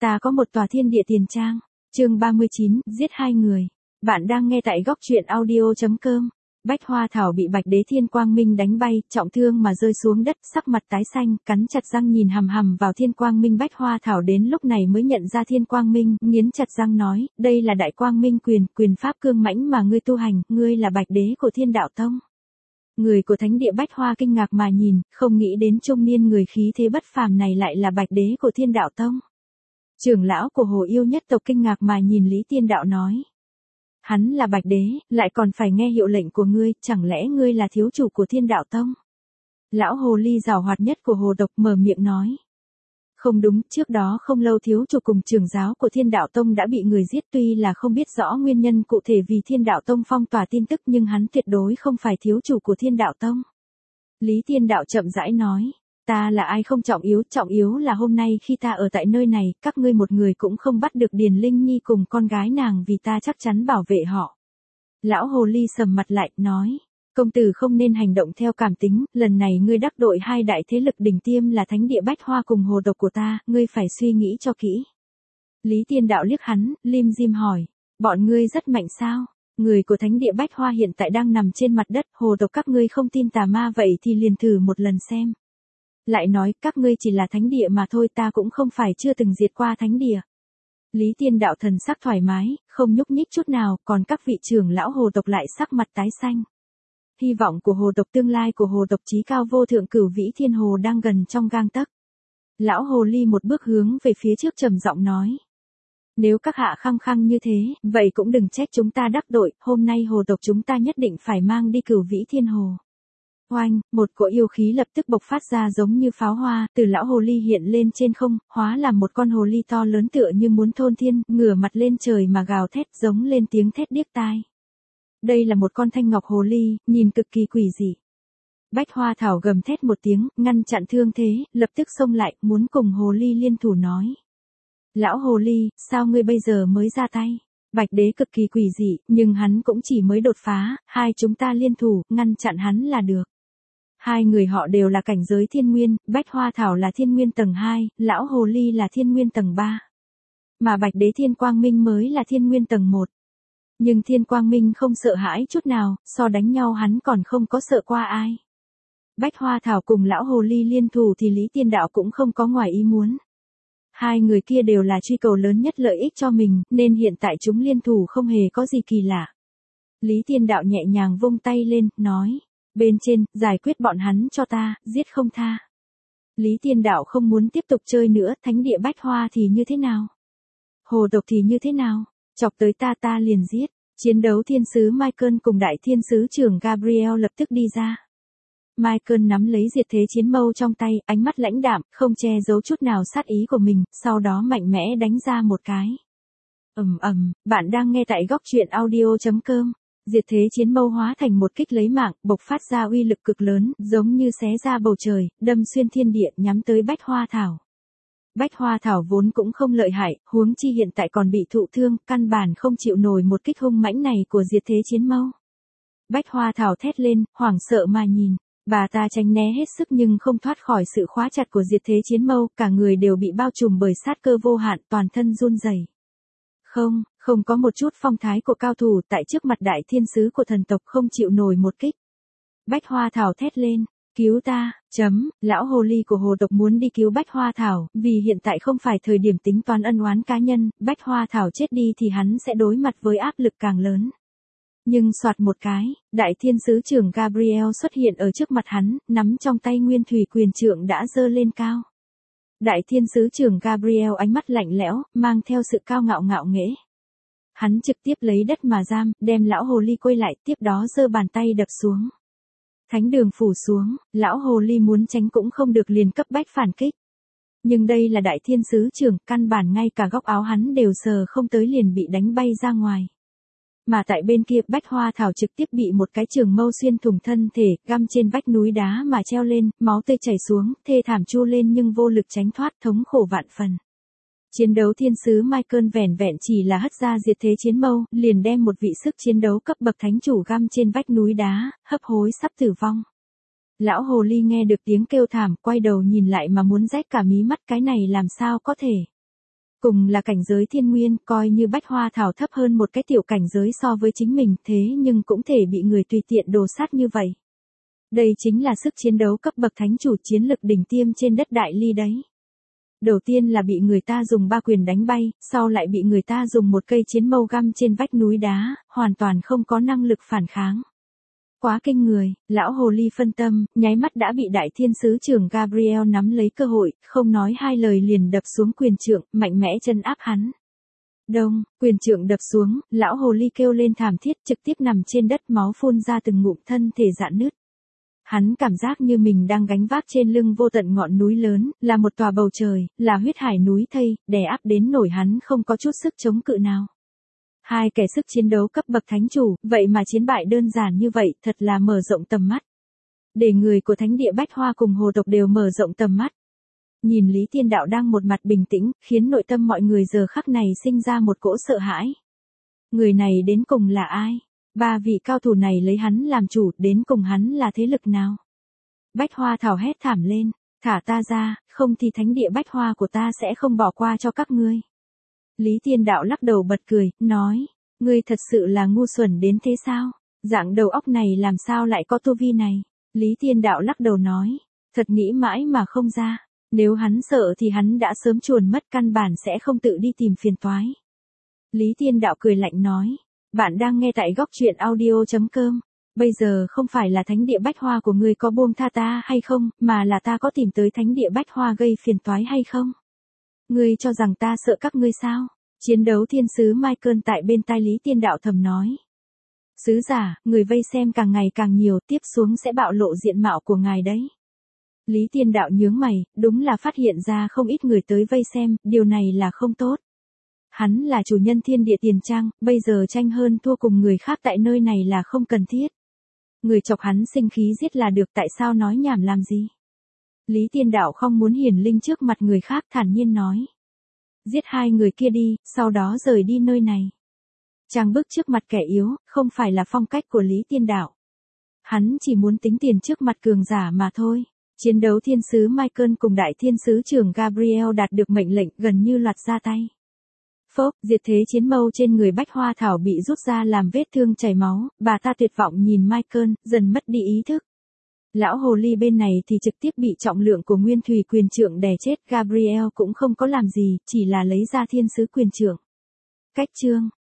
Ta có một tòa thiên địa tiền trang. Chương 39, giết hai người. Bạn đang nghe tại góc truyện audio.com. Bách Hoa Thảo bị Bạch Đế Thiên Quang Minh đánh bay, trọng thương mà rơi xuống đất, sắc mặt tái xanh, cắn chặt răng nhìn hằm hằm vào Thiên Quang Minh. Bách Hoa Thảo đến lúc này mới nhận ra Thiên Quang Minh, nghiến chặt răng nói, đây là Đại Quang Minh quyền pháp cương mãnh mà ngươi tu hành, ngươi là Bạch Đế của Thiên Đạo Tông. Người của Thánh Địa Bách Hoa kinh ngạc mà nhìn, không nghĩ đến trung niên người khí thế bất phàm này lại là Bạch Đế của Thiên Đạo Tông. Trưởng lão của Hồ Yêu nhất tộc kinh ngạc mà nhìn Lý Tiên Đạo nói. Hắn là Bạch Đế, lại còn phải nghe hiệu lệnh của ngươi, chẳng lẽ ngươi là thiếu chủ của Thiên Đạo Tông? Lão hồ ly giàu hoạt nhất của hồ tộc mở miệng nói. Không đúng, trước đó không lâu thiếu chủ cùng trưởng giáo của Thiên Đạo Tông đã bị người giết, tuy là không biết rõ nguyên nhân cụ thể vì Thiên Đạo Tông phong tỏa tin tức nhưng hắn tuyệt đối không phải thiếu chủ của Thiên Đạo Tông. Lý Tiên Đạo chậm rãi nói. Ta là ai không trọng yếu là hôm nay khi ta ở tại nơi này, các ngươi một người cũng không bắt được Điền Linh Nhi cùng con gái nàng vì ta chắc chắn bảo vệ họ. Lão hồ ly sầm mặt lại, nói, công tử không nên hành động theo cảm tính, lần này ngươi đắc tội hai đại thế lực đỉnh tiêm là Thánh Địa Bách Hoa cùng hồ tộc của ta, ngươi phải suy nghĩ cho kỹ. Lý Tiên Đạo liếc hắn, lim dim hỏi, bọn ngươi rất mạnh sao? Người của Thánh Địa Bách Hoa hiện tại đang nằm trên mặt đất, hồ tộc các ngươi không tin tà ma vậy thì liền thử một lần xem. Lại nói, các ngươi chỉ là thánh địa mà thôi, ta cũng không phải chưa từng diệt qua thánh địa. Lý Tiên Đạo thần sắc thoải mái, không nhúc nhích chút nào, còn các vị trưởng lão hồ tộc lại sắc mặt tái xanh. Hy vọng của hồ tộc, tương lai của hồ tộc chí cao vô thượng Cửu Vĩ Thiên Hồ đang gần trong gang tấc. Lão hồ ly một bước hướng về phía trước trầm giọng nói. Nếu các hạ khăng khăng như thế, vậy cũng đừng trách chúng ta đắc tội, hôm nay hồ tộc chúng ta nhất định phải mang đi Cửu Vĩ Thiên Hồ. Oanh, một cỗ yêu khí lập tức bộc phát ra giống như pháo hoa, từ lão hồ ly hiện lên trên không, hóa làm một con hồ ly to lớn tựa như muốn thôn thiên, ngửa mặt lên trời mà gào thét giống lên tiếng thét điếc tai. Đây là một con thanh ngọc hồ ly, nhìn cực kỳ quỷ dị. Bách Hoa Thảo gầm thét một tiếng, ngăn chặn thương thế, lập tức xông lại, muốn cùng hồ ly liên thủ nói. Lão hồ ly, sao ngươi bây giờ mới ra tay? Bạch Đế cực kỳ quỷ dị, nhưng hắn cũng chỉ mới đột phá, hai chúng ta liên thủ, ngăn chặn hắn là được. Hai người họ đều là cảnh giới thiên nguyên, Bách Hoa Thảo là thiên nguyên tầng 2, lão hồ ly là thiên nguyên tầng 3. Mà Bạch Đế Thiên Quang Minh mới là thiên nguyên tầng 1. Nhưng Thiên Quang Minh không sợ hãi chút nào, so đánh nhau hắn còn không có sợ qua ai. Bách Hoa Thảo cùng lão hồ ly liên thủ thì Lý Tiên Đạo cũng không có ngoài ý muốn. Hai người kia đều là truy cầu lớn nhất lợi ích cho mình, nên hiện tại chúng liên thủ không hề có gì kỳ lạ. Lý Tiên Đạo nhẹ nhàng vung tay lên, nói. Bên trên, giải quyết bọn hắn cho ta, giết không tha. Lý Tiên Đạo không muốn tiếp tục chơi nữa, Thánh Địa Bách Hoa thì như thế nào? Hồ tộc thì như thế nào? Chọc tới ta liền giết. Chiến đấu thiên sứ Michael cùng đại thiên sứ trưởng Gabriel lập tức đi ra. Michael nắm lấy diệt thế chiến mâu trong tay, ánh mắt lãnh đạm, không che giấu chút nào sát ý của mình, sau đó mạnh mẽ đánh ra một cái. Bạn đang nghe tại góc truyện audio.com. Diệt thế chiến mâu hóa thành một kích lấy mạng, bộc phát ra uy lực cực lớn, giống như xé ra bầu trời, đâm xuyên thiên địa nhắm tới Bách Hoa Thảo. Bách Hoa Thảo vốn cũng không lợi hại, huống chi hiện tại còn bị thụ thương, căn bản không chịu nổi một kích hung mãnh này của diệt thế chiến mâu. Bách Hoa Thảo thét lên, hoảng sợ mà nhìn, bà ta tránh né hết sức nhưng không thoát khỏi sự khóa chặt của diệt thế chiến mâu, cả người đều bị bao trùm bởi sát cơ vô hạn, toàn thân run rẩy. Không có một chút phong thái của cao thủ tại trước mặt đại thiên sứ của thần tộc không chịu nổi một kích. Bách Hoa Thảo thét lên, cứu ta, lão hồ ly của hồ tộc muốn đi cứu Bách Hoa Thảo, vì hiện tại không phải thời điểm tính toán ân oán cá nhân, Bách Hoa Thảo chết đi thì hắn sẽ đối mặt với áp lực càng lớn. Nhưng soạt một cái, đại thiên sứ trưởng Gabriel xuất hiện ở trước mặt hắn, nắm trong tay nguyên thủy quyền trượng đã giơ lên cao. Đại thiên sứ trưởng Gabriel ánh mắt lạnh lẽo, mang theo sự cao ngạo nghễ. Hắn trực tiếp lấy đất mà giam, đem lão hồ ly quay lại, tiếp đó giơ bàn tay đập xuống. Thánh đường phủ xuống, lão hồ ly muốn tránh cũng không được liền cấp bách phản kích. Nhưng đây là đại thiên sứ trưởng, căn bản ngay cả góc áo hắn đều sờ không tới liền bị đánh bay ra ngoài. Mà tại bên kia Bách Hoa Thảo trực tiếp bị một cái trường mâu xuyên thủng thân thể, găm trên vách núi đá mà treo lên, máu tươi chảy xuống, thê thảm chu lên nhưng vô lực tránh thoát, thống khổ vạn phần. Chiến đấu thiên sứ Michael vẻn vẹn chỉ là hất ra diệt thế chiến mâu, liền đem một vị sức chiến đấu cấp bậc thánh chủ găm trên vách núi đá, hấp hối sắp tử vong. Lão hồ ly nghe được tiếng kêu thảm, quay đầu nhìn lại mà muốn rách cả mí mắt, cái này làm sao có thể. Cùng là cảnh giới thiên nguyên, coi như bách hoa thảo thấp hơn một cái tiểu cảnh giới so với chính mình, thế nhưng cũng thể bị người tùy tiện đồ sát như vậy. Đây chính là sức chiến đấu cấp bậc thánh chủ, chiến lực đỉnh tiêm trên đất Đại Ly đấy. Đầu tiên là bị người ta dùng 3 quyền đánh bay, sau lại bị người ta dùng một cây chiến mâu găm trên vách núi đá, hoàn toàn không có năng lực phản kháng. Quá kinh người, lão hồ ly phân tâm, nháy mắt đã bị đại thiên sứ trưởng Gabriel nắm lấy cơ hội, không nói hai lời liền đập xuống quyền trượng, mạnh mẽ chân áp hắn. Đông, quyền trượng đập xuống, lão hồ ly kêu lên thảm thiết, trực tiếp nằm trên đất, máu phun ra từng ngụm, thân thể rạn nứt. Hắn cảm giác như mình đang gánh vác trên lưng vô tận ngọn núi lớn, là một tòa bầu trời, là huyết hải núi thây, đè áp đến nổi hắn không có chút sức chống cự nào. Hai kẻ sức chiến đấu cấp bậc thánh chủ, vậy mà chiến bại đơn giản như vậy, thật là mở rộng tầm mắt. Để người của thánh địa Bách Hoa cùng hồ tộc đều mở rộng tầm mắt. Nhìn Lý Tiên Đạo đang một mặt bình tĩnh, khiến nội tâm mọi người giờ khắc này sinh ra một cỗ sợ hãi. Người này đến cùng là ai? 3 vị cao thủ này lấy hắn làm chủ, đến cùng hắn là thế lực nào? Bách Hoa thảo hét thảm lên, thả ta ra, không thì thánh địa Bách Hoa của ta sẽ không bỏ qua cho các ngươi. Lý Tiên Đạo lắc đầu bật cười, nói, ngươi thật sự là ngu xuẩn đến thế sao? Dạng đầu óc này làm sao lại có tu vi này? Lý Tiên Đạo lắc đầu nói, thật nghĩ mãi mà không ra, nếu hắn sợ thì hắn đã sớm chuồn mất, căn bản sẽ không tự đi tìm phiền toái. Lý Tiên Đạo cười lạnh nói, bạn đang nghe tại góc truyện audio.com, bây giờ không phải là thánh địa Bách Hoa của ngươi có buông tha ta hay không, mà là ta có tìm tới thánh địa Bách Hoa gây phiền toái hay không? Ngươi cho rằng ta sợ các ngươi sao? Chiến đấu thiên sứ Michael tại bên tai Lý Tiên Đạo thầm nói. Sứ giả, người vây xem càng ngày càng nhiều, tiếp xuống sẽ bạo lộ diện mạo của ngài đấy. Lý Tiên Đạo nhướng mày, đúng là phát hiện ra không ít người tới vây xem, điều này là không tốt. Hắn là chủ nhân thiên địa tiền trang, bây giờ tranh hơn thua cùng người khác tại nơi này là không cần thiết. Người chọc hắn sinh khí giết là được, tại sao nói nhảm làm gì? Lý Tiên Đạo không muốn hiển linh trước mặt người khác, thản nhiên nói. Giết 2 người kia đi, sau đó rời đi nơi này. Trang bức trước mặt kẻ yếu, không phải là phong cách của Lý Tiên Đạo. Hắn chỉ muốn tính tiền trước mặt cường giả mà thôi. Chiến đấu thiên sứ Michael cùng đại thiên sứ trưởng Gabriel đạt được mệnh lệnh, gần như loạt ra tay. Phốc, diệt thế chiến mâu trên người Bách Hoa Thảo bị rút ra làm vết thương chảy máu, bà ta tuyệt vọng nhìn Michael, dần mất đi ý thức. Lão hồ ly bên này thì trực tiếp bị trọng lượng của nguyên thủy quyền trượng đè chết, Gabriel cũng không có làm gì, chỉ là lấy ra thiên sứ quyền trượng. Cách chương